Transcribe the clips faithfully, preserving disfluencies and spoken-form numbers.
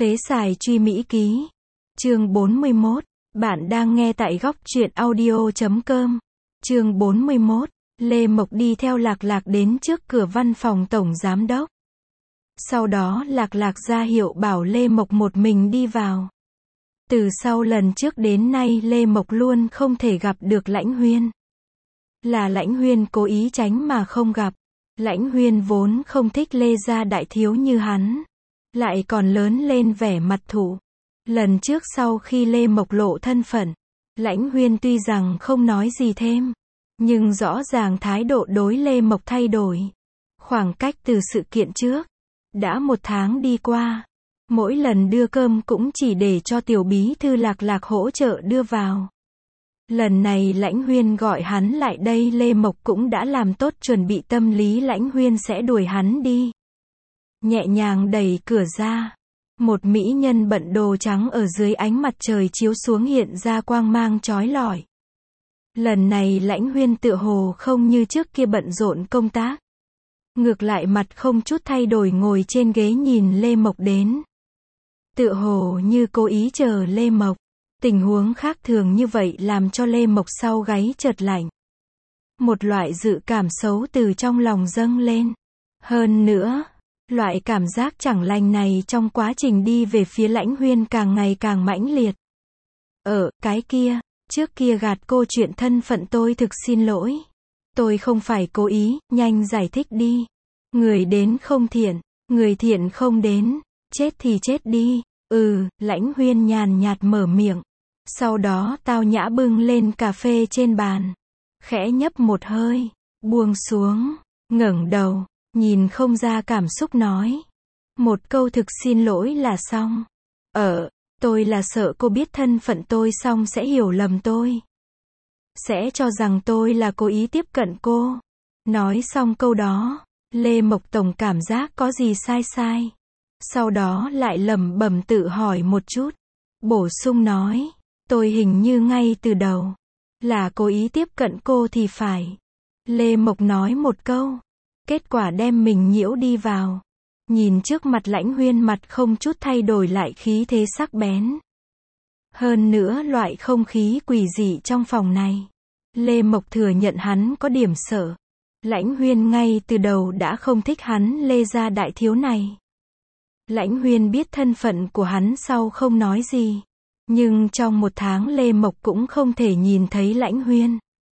Phế xài truy Mỹ ký. Chương bốn mươi mốt. Bạn đang nghe tại góc truyện audio chấm com. Chương bốn mươi mốt. Lê Mộc đi theo Lạc Lạc đến trước cửa văn phòng tổng giám đốc. Sau đó Lạc Lạc ra hiệu bảo Lê Mộc một mình đi vào. Từ sau lần trước đến nay Lê Mộc luôn không thể gặp được Lãnh Huyên. Là Lãnh Huyên cố ý tránh mà không gặp. Lãnh Huyên vốn không thích Lê gia đại thiếu như hắn. Lại còn lớn lên vẻ mặt thù. Lần trước sau khi Lê Mộc lộ thân phận, Lãnh Huyên tuy rằng không nói gì thêm, nhưng rõ ràng thái độ đối Lê Mộc thay đổi. Khoảng cách từ sự kiện trước, đã một tháng đi qua. Mỗi lần đưa cơm cũng chỉ để cho tiểu bí thư Lạc Lạc hỗ trợ đưa vào. Lần này Lãnh Huyên gọi hắn lại đây, Lê Mộc cũng đã làm tốt chuẩn bị tâm lý Lãnh Huyên sẽ đuổi hắn đi. Nhẹ nhàng đẩy cửa ra. Một mỹ nhân bận đồ trắng ở dưới ánh mặt trời chiếu xuống hiện ra quang mang chói lọi. Lần này Lãnh Huyên tựa hồ không như trước kia bận rộn công tác. Ngược lại mặt không chút thay đổi ngồi trên ghế nhìn Lê Mộc đến. Tựa hồ như cố ý chờ Lê Mộc. Tình huống khác thường như vậy làm cho Lê Mộc sau gáy chợt lạnh. Một loại dự cảm xấu từ trong lòng dâng lên. Hơn nữa, loại cảm giác chẳng lành này trong quá trình đi về phía Lãnh Huyên càng ngày càng mãnh liệt. Ở, cái kia, trước kia gạt cô chuyện thân phận tôi thực xin lỗi. Tôi không phải cố ý, nhanh giải thích đi. Người đến không thiện, người thiện không đến, chết thì chết đi. Ừ, Lãnh Huyên nhàn nhạt mở miệng. Sau đó tao nhã bưng lên cà phê trên bàn. Khẽ nhấp một hơi, buông xuống, ngẩng đầu, nhìn không ra cảm xúc nói. Một câu thực xin lỗi là xong. Ờ, tôi là sợ cô biết thân phận tôi xong sẽ hiểu lầm tôi. Sẽ cho rằng tôi là cố ý tiếp cận cô. Nói xong câu đó, Lê Mộc tổng cảm giác có gì sai sai. Sau đó lại lẩm bẩm tự hỏi một chút. Bổ sung nói. Tôi hình như ngay từ đầu là cố ý tiếp cận cô thì phải. Lê Mộc nói một câu. Kết quả đem mình nhiễu đi vào. Nhìn trước mặt Lãnh Huyên mặt không chút thay đổi lại khí thế sắc bén. Hơn nữa loại không khí quỷ dị trong phòng này. Lê Mộc thừa nhận hắn có điểm sợ. Lãnh Huyên ngay từ đầu đã không thích hắn Lê gia đại thiếu này. Lãnh Huyên biết thân phận của hắn sau không nói gì. Nhưng trong một tháng Lê Mộc cũng không thể nhìn thấy Lãnh Huyên.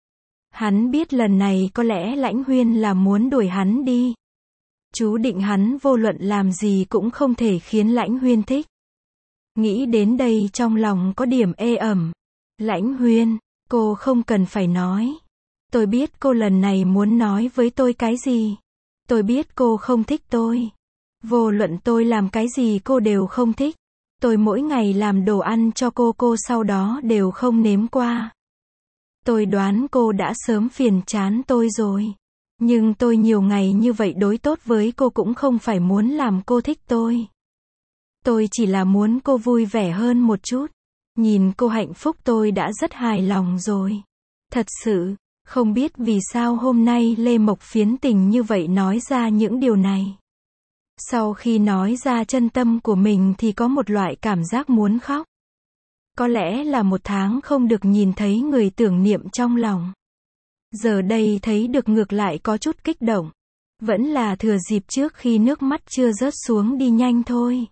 Hắn biết lần này có lẽ Lãnh Huyên là muốn đuổi hắn đi. Chú định hắn vô luận làm gì cũng không thể khiến Lãnh Huyên thích. Nghĩ đến đây trong lòng có điểm ê ẩm. Lãnh Huyên, cô không cần phải nói. Tôi biết cô lần này muốn nói với tôi cái gì. Tôi biết cô không thích tôi. Vô luận tôi làm cái gì cô đều không thích. Tôi mỗi ngày làm đồ ăn cho cô cô sau đó đều không nếm qua. Tôi đoán cô đã sớm phiền chán tôi rồi. Nhưng tôi nhiều ngày như vậy đối tốt với cô cũng không phải muốn làm cô thích tôi. Tôi chỉ là muốn cô vui vẻ hơn một chút. Nhìn cô hạnh phúc tôi đã rất hài lòng rồi. Thật sự, không biết vì sao hôm nay Lê Mộc phiến tình như vậy nói ra những điều này. Sau khi nói ra chân tâm của mình thì có một loại cảm giác muốn khóc. Có lẽ là một tháng không được nhìn thấy người tưởng niệm trong lòng. Giờ đây thấy được ngược lại có chút kích động. Vẫn là thừa dịp trước khi nước mắt chưa rớt xuống đi nhanh thôi.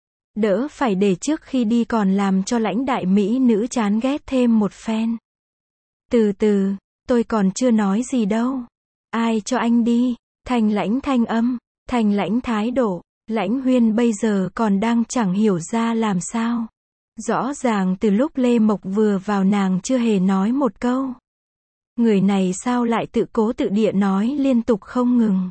Đỡ phải để trước khi đi còn làm cho Lãnh đại mỹ nữ chán ghét thêm một phen. Từ từ, tôi còn chưa nói gì đâu. Ai cho anh đi? Thành Lãnh thanh âm. Thành Lãnh thái độ. Lãnh Huyên bây giờ còn đang chẳng hiểu ra làm sao. Rõ ràng từ lúc Lê Mộc vừa vào nàng chưa hề nói một câu. Người này sao lại tự cố tự địa nói liên tục không ngừng.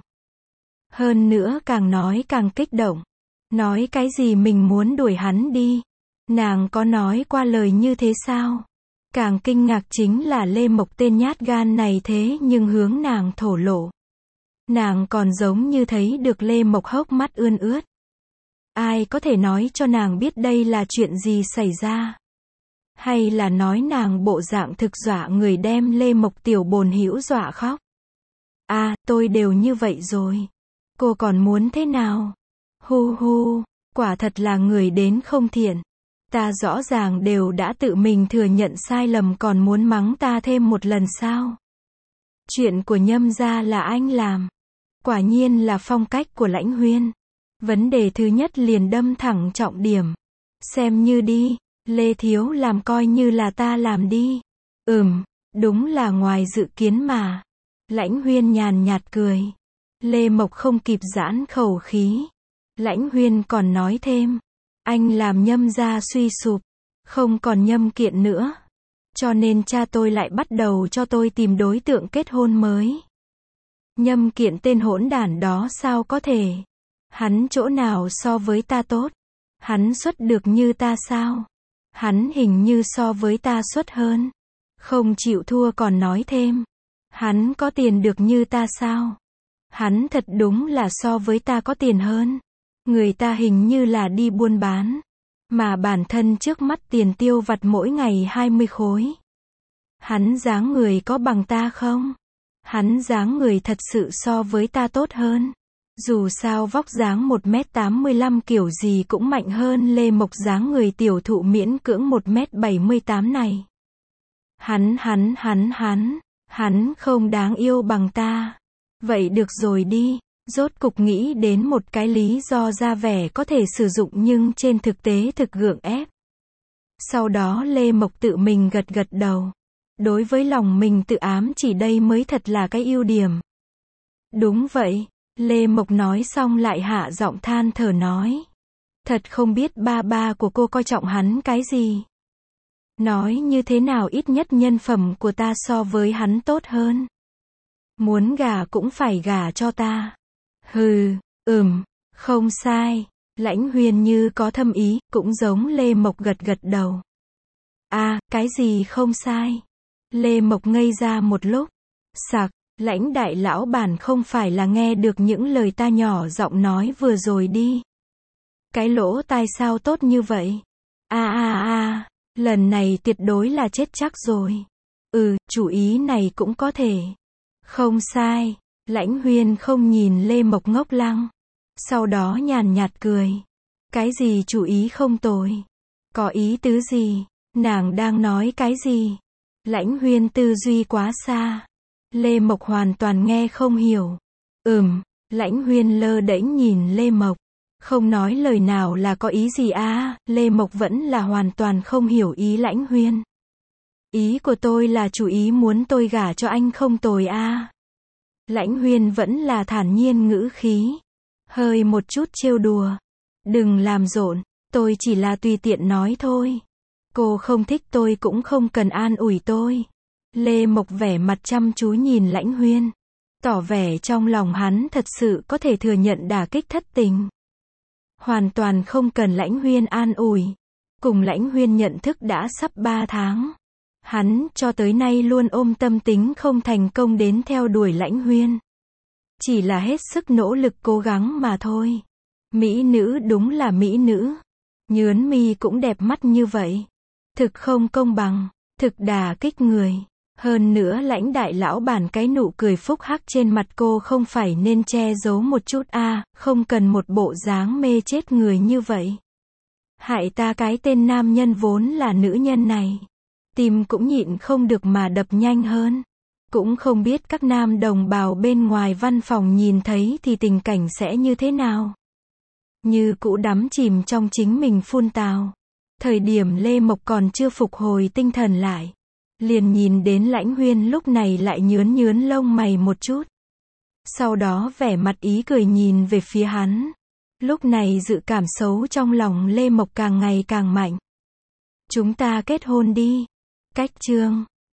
Hơn nữa càng nói càng kích động. Nói cái gì mình muốn đuổi hắn đi. Nàng có nói qua lời như thế sao? Càng kinh ngạc chính là Lê Mộc tên nhát gan này thế nhưng hướng nàng thổ lộ. Nàng còn giống như thấy được Lê Mộc hốc mắt ươn ướt. Ai có thể nói cho nàng biết đây là chuyện gì xảy ra? Hay là nói nàng bộ dạng thực dọa người đem Lê Mộc tiểu bồn hữu dọa khóc? À, tôi đều như vậy rồi. Cô còn muốn thế nào? Hu hu, Quả thật là người đến không thiện. Ta rõ ràng đều đã tự mình thừa nhận sai lầm còn muốn mắng ta thêm một lần sao? Chuyện của Nhâm gia là anh làm. Quả nhiên là phong cách của Lãnh Huyên. Vấn đề thứ nhất liền đâm thẳng trọng điểm. Xem như đi, Lê Thiếu làm coi như là ta làm đi. Ừm, đúng là ngoài dự kiến mà. Lãnh Huyên nhàn nhạt cười. Lê Mộc không kịp giãn khẩu khí. Lãnh Huyên còn nói thêm. Anh làm Nhâm gia suy sụp. Không còn Nhâm Kiện nữa. Cho nên cha tôi lại bắt đầu cho tôi tìm đối tượng kết hôn mới. Nhâm Kiện tên hỗn đản đó sao có thể? Hắn chỗ nào so với ta tốt? Hắn xuất được như ta sao? Hắn hình như so với ta xuất hơn. Không chịu thua còn nói thêm. Hắn có tiền được như ta sao? Hắn thật đúng là so với ta có tiền hơn. Người ta hình như là đi buôn bán. Mà bản thân trước mắt tiền tiêu vặt mỗi ngày hai mươi khối. Hắn dáng người có bằng ta không? Hắn dáng người thật sự so với ta tốt hơn. Dù sao vóc dáng một mét tám mươi lăm kiểu gì cũng mạnh hơn Lê Mộc dáng người tiểu thụ miễn cưỡng một mét bảy mươi tám này. Hắn hắn hắn hắn, hắn không đáng yêu bằng ta. Vậy được rồi đi, rốt cục nghĩ đến một cái lý do ra vẻ có thể sử dụng nhưng trên thực tế thực gượng ép. Sau đó Lê Mộc tự mình gật gật đầu. Đối với lòng mình tự ám chỉ đây mới thật là cái ưu điểm. Đúng vậy, Lê Mộc nói xong lại hạ giọng than thở nói. Thật không biết ba ba của cô coi trọng hắn cái gì. Nói như thế nào ít nhất nhân phẩm của ta so với hắn tốt hơn. Muốn gả cũng phải gả cho ta. Hừ, ừm, không sai. Lãnh Huyên như có thâm ý, cũng giống Lê Mộc gật gật đầu. À, cái gì không sai? Lê Mộc ngây ra một lúc. Sặc, Lãnh đại lão bản không phải là nghe được những lời ta nhỏ giọng nói vừa rồi đi. Cái lỗ tai sao tốt như vậy? A a a, lần này tuyệt đối là chết chắc rồi. Ừ, chủ ý này cũng có thể. Không sai. Lãnh Huyên không nhìn Lê Mộc ngốc lăng. Sau đó nhàn nhạt cười. Cái gì chủ ý không tồi? Có ý tứ gì? Nàng đang nói cái gì? Lãnh Huyên tư duy quá xa. Lê Mộc hoàn toàn nghe không hiểu. Ừm, Lãnh Huyên lơ đễnh nhìn Lê Mộc. Không nói lời nào là có ý gì à, Lê Mộc vẫn là hoàn toàn không hiểu ý Lãnh Huyên. Ý của tôi là chủ ý muốn tôi gả cho anh không tồi à. Lãnh Huyên vẫn là thản nhiên ngữ khí. Hơi một chút trêu đùa. Đừng làm rộn, tôi chỉ là tùy tiện nói thôi. Cô không thích tôi cũng không cần an ủi tôi. Lê Mộc vẻ mặt chăm chú nhìn Lãnh Huyên. Tỏ vẻ trong lòng hắn thật sự có thể thừa nhận đả kích thất tình. Hoàn toàn không cần Lãnh Huyên an ủi. Cùng Lãnh Huyên nhận thức đã sắp ba tháng. Hắn cho tới nay luôn ôm tâm tính không thành công đến theo đuổi Lãnh Huyên. Chỉ là hết sức nỗ lực cố gắng mà thôi. Mỹ nữ đúng là mỹ nữ. Nhướn mi cũng đẹp mắt như vậy. Thực không công bằng, thực đả kích người. Hơn nữa Lãnh đại lão bản cái nụ cười phúc hắc trên mặt cô không phải nên che giấu một chút à, không cần một bộ dáng mê chết người như vậy. Hại ta cái tên nam nhân vốn là nữ nhân này. Tim cũng nhịn không được mà đập nhanh hơn. Cũng không biết các nam đồng bào bên ngoài văn phòng nhìn thấy thì tình cảnh sẽ như thế nào. Như cũ đắm chìm trong chính mình phun tào. Thời điểm Lê Mộc còn chưa phục hồi tinh thần lại. Liền nhìn đến Lãnh Huyên lúc này lại nhướn nhướn lông mày một chút. Sau đó vẻ mặt ý cười nhìn về phía hắn. Lúc này dự cảm xấu trong lòng Lê Mộc càng ngày càng mạnh. Chúng ta kết hôn đi. Cách chương